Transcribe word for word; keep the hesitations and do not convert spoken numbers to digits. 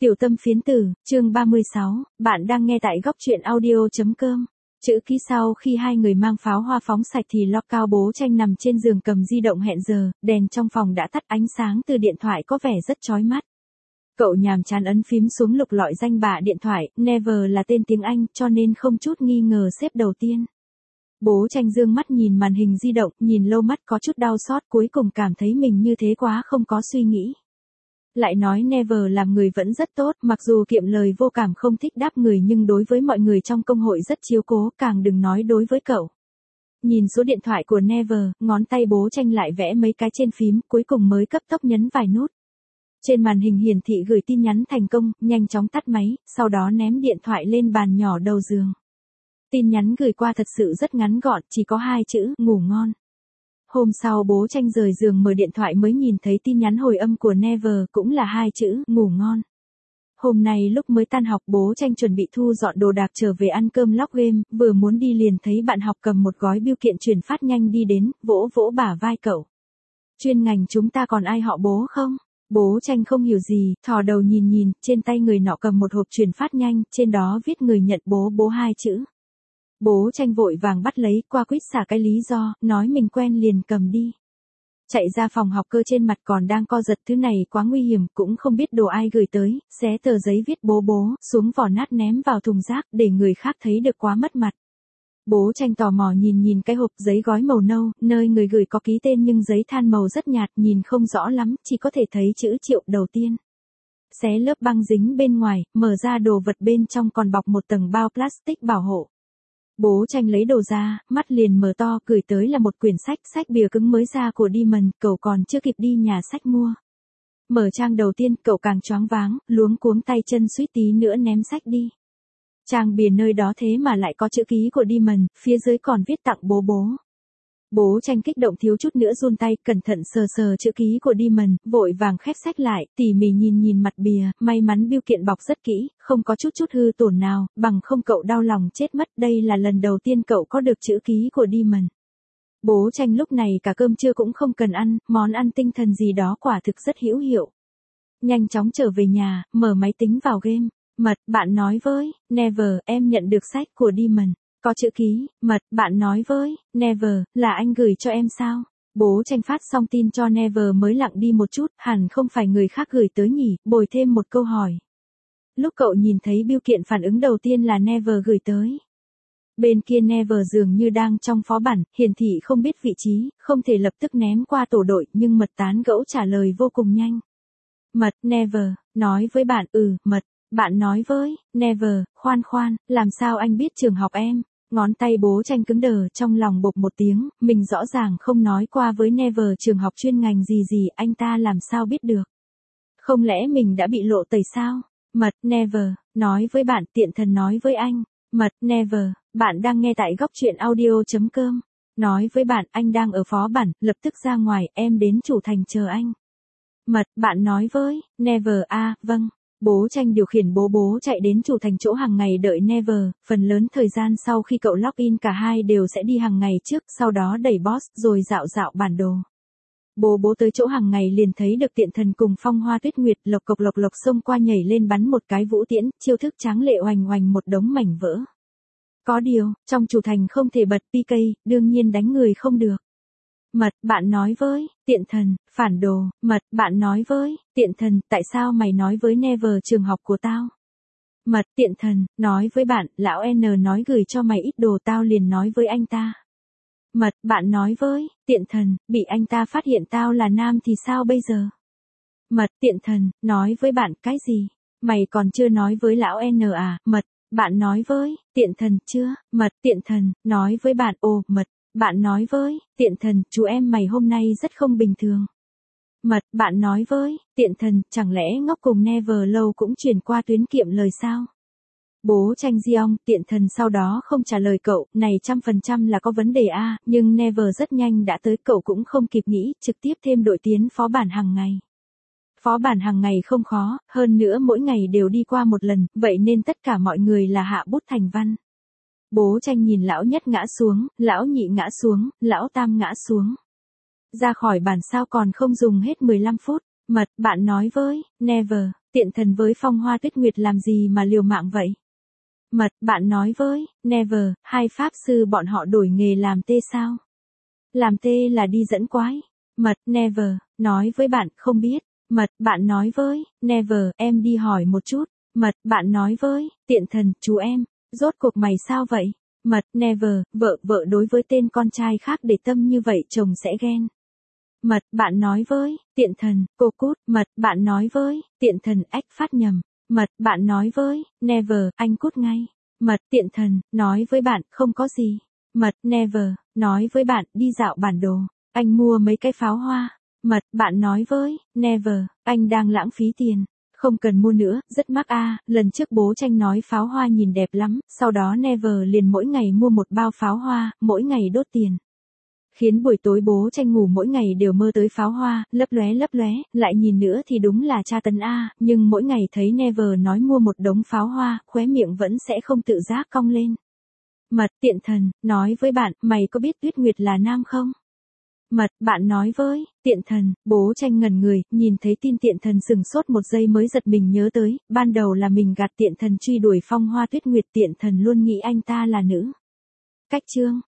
Tiểu tâm phiến tử, chương ba mươi sáu, bạn đang nghe tại góc truyện audio.com. Chữ ký sau khi hai người mang pháo hoa phóng sạch thì Locke Cao Bố Tranh nằm trên giường cầm di động hẹn giờ, đèn trong phòng đã tắt, ánh sáng từ điện thoại có vẻ rất chói mắt. Cậu nhàm chán ấn phím xuống lục lọi danh bạ điện thoại, Never là tên tiếng Anh cho nên không chút nghi ngờ xếp đầu tiên. Bố Tranh dương mắt nhìn màn hình di động, nhìn lâu mắt có chút đau xót, cuối cùng cảm thấy mình như thế quá không có suy nghĩ. Lại nói Never làm người vẫn rất tốt, mặc dù kiệm lời vô cảm không thích đáp người nhưng đối với mọi người trong công hội rất chiếu cố, càng đừng nói đối với cậu. Nhìn số điện thoại của Never, ngón tay Bố Tranh lại vẽ mấy cái trên phím, cuối cùng mới cấp tốc nhấn vài nút. Trên màn hình hiển thị gửi tin nhắn thành công, nhanh chóng tắt máy, sau đó ném điện thoại lên bàn nhỏ đầu giường. Tin nhắn gửi qua thật sự rất ngắn gọn, chỉ có hai chữ, ngủ ngon. Hôm sau Bố Tranh rời giường mở điện thoại mới nhìn thấy tin nhắn hồi âm của Never, cũng là hai chữ, ngủ ngon. Hôm nay lúc mới tan học Bố Tranh chuẩn bị thu dọn đồ đạc trở về ăn cơm lóc game, vừa muốn đi liền thấy bạn học cầm một gói bưu kiện chuyển phát nhanh đi đến, vỗ vỗ bả vai cậu. Chuyên ngành chúng ta còn ai họ Bố không? Bố Tranh không hiểu gì, thò đầu nhìn nhìn, trên tay người nọ cầm một hộp chuyển phát nhanh, trên đó viết người nhận bố bố hai chữ. Bố Tranh vội vàng bắt lấy, qua quýt xả cái lý do, nói mình quen liền cầm đi. Chạy ra phòng học cơ trên mặt còn đang co giật, thứ này quá nguy hiểm, cũng không biết đồ ai gửi tới, xé tờ giấy viết bố bố, xuống vỏ nát ném vào thùng rác, để người khác thấy được quá mất mặt. Bố Tranh tò mò nhìn nhìn cái hộp giấy gói màu nâu, nơi người gửi có ký tên nhưng giấy than màu rất nhạt, nhìn không rõ lắm, chỉ có thể thấy chữ Triệu đầu tiên. Xé lớp băng dính bên ngoài, mở ra đồ vật bên trong còn bọc một tầng bao plastic bảo hộ. Bố Tranh lấy đồ ra, mắt liền mở to, gửi tới là một quyển sách, sách bìa cứng mới ra của Diamond, cậu còn chưa kịp đi nhà sách mua. Mở trang đầu tiên, cậu càng choáng váng, luống cuống tay chân suýt tí nữa ném sách đi. Trang bìa nơi đó thế mà lại có chữ ký của Diamond, phía dưới còn viết tặng bố bố. Bố Tranh kích động thiếu chút nữa run tay, cẩn thận sờ sờ chữ ký của Diamond, vội vàng khép sách lại, tỉ mỉ nhìn nhìn mặt bìa, may mắn bưu kiện bọc rất kỹ, không có chút chút hư tổn nào, bằng không cậu đau lòng chết mất, đây là lần đầu tiên cậu có được chữ ký của Diamond. Bố Tranh lúc này cả cơm trưa cũng không cần ăn, món ăn tinh thần gì đó quả thực rất hữu hiệu. Nhanh chóng trở về nhà, mở máy tính vào game, mật, bạn nói với, Never, em nhận được sách của Diamond. Có chữ ký, mật, bạn nói với, Never, là anh gửi cho em sao? Bố Tranh phát xong tin cho Never mới lặng đi một chút, hẳn không phải người khác gửi tới nhỉ, bồi thêm một câu hỏi. Lúc cậu nhìn thấy bưu kiện phản ứng đầu tiên là Never gửi tới. Bên kia Never dường như đang trong phó bản, hiển thị không biết vị trí, không thể lập tức ném qua tổ đội, nhưng mật tán gẫu trả lời vô cùng nhanh. Mật, Never, nói với bạn, ừ, mật, bạn nói với, Never, khoan khoan, làm sao anh biết trường học em? Ngón tay Bố Tranh cứng đờ, trong lòng bộp một tiếng, mình rõ ràng không nói qua với Never trường học chuyên ngành gì gì, anh ta làm sao biết được? Không lẽ mình đã bị lộ tẩy sao? Mật, Never, nói với bạn, tiện thần nói với anh. Mật, Never, bạn đang nghe tại góc truyện audio.com. Nói với bạn, anh đang ở phó bản, lập tức ra ngoài, em đến chủ thành chờ anh. Mật, bạn nói với, Never, a, à, vâng. Bố Tranh điều khiển bố bố chạy đến chủ thành chỗ hàng ngày đợi Never, phần lớn thời gian sau khi cậu login cả hai đều sẽ đi hàng ngày trước, sau đó đẩy boss, rồi dạo dạo bản đồ. Bố bố tới chỗ hàng ngày liền thấy được tiện thần cùng Phong Hoa Tuyết Nguyệt lộc cộc lộc lộc xông qua nhảy lên bắn một cái vũ tiễn, chiêu thức tráng lệ oành oành một đống mảnh vỡ. Có điều, trong chủ thành không thể bật pê ca, đương nhiên đánh người không được. Mật, bạn nói với, tiện thần, phản đồ, mật, bạn nói với, tiện thần, tại sao mày nói với Never trường học của tao? Mật, tiện thần, nói với bạn, lão N nói gửi cho mày ít đồ tao liền nói với anh ta. Mật, bạn nói với, tiện thần, bị anh ta phát hiện tao là nam thì sao bây giờ? Mật, tiện thần, nói với bạn, cái gì? Mày còn chưa nói với lão N à? Mật, bạn nói với, tiện thần, chưa? Mật, tiện thần, nói với bạn, ồ, mật. Bạn nói với, tiện thần, chú em mày hôm nay rất không bình thường. Mật, bạn nói với, tiện thần, chẳng lẽ ngốc cùng Never lâu cũng chuyển qua tuyến kiệm lời sao? Bố Tranh Giong, tiện thần sau đó không trả lời cậu, này trăm phần trăm là có vấn đề a, nhưng Never rất nhanh đã tới, cậu cũng không kịp nghĩ, trực tiếp thêm đội tiến phó bản hàng ngày. Phó bản hàng ngày không khó, hơn nữa mỗi ngày đều đi qua một lần, vậy nên tất cả mọi người là hạ bút thành văn. Bố Tranh nhìn lão nhất ngã xuống, lão nhị ngã xuống, lão tam ngã xuống. Ra khỏi bản sao còn không dùng hết mười lăm phút, mật, bạn nói với, Never, tiện thần với Phong Hoa Tuyết Nguyệt làm gì mà liều mạng vậy? Mật, bạn nói với, Never, hai pháp sư bọn họ đổi nghề làm tê sao? Làm tê là đi dẫn quái. Mật, Never, nói với bạn, không biết. Mật, bạn nói với, Never, em đi hỏi một chút. Mật, bạn nói với, tiện thần, chú em, rốt cuộc mày sao vậy? Mật, Never, vợ, vợ đối với tên con trai khác để tâm như vậy chồng sẽ ghen. Mật, bạn nói với, tiện thần, cô cút. Mật, bạn nói với, tiện thần, ách phát nhầm. Mật, bạn nói với, Never, anh cút ngay. Mật, tiện thần, nói với bạn, không có gì. Mật, Never, nói với bạn, đi dạo bản đồ. Anh mua mấy cái pháo hoa. Mật, bạn nói với, Never, anh đang lãng phí tiền. Không cần mua nữa, rất mắc a. À. Lần trước bố Tranh nói pháo hoa nhìn đẹp lắm, sau đó Never liền mỗi ngày mua một bao pháo hoa, mỗi ngày đốt tiền. Khiến buổi tối bố Tranh ngủ mỗi ngày đều mơ tới pháo hoa, lấp lóe lấp lóe, lại nhìn nữa thì đúng là tra tấn a, à. Nhưng mỗi ngày thấy Never nói mua một đống pháo hoa, khóe miệng vẫn sẽ không tự giác cong lên. Mật, tiện thần, nói với bạn, mày có biết Tuyết Nguyệt là nam không? Mật, bạn nói với, tiện thần, bố Tranh ngẩn người, nhìn thấy tin tiện thần sừng sốt một giây mới giật mình nhớ tới, ban đầu là mình gạt tiện thần truy đuổi Phong Hoa Tuyết Nguyệt, tiện thần luôn nghĩ anh ta là nữ. Cách chương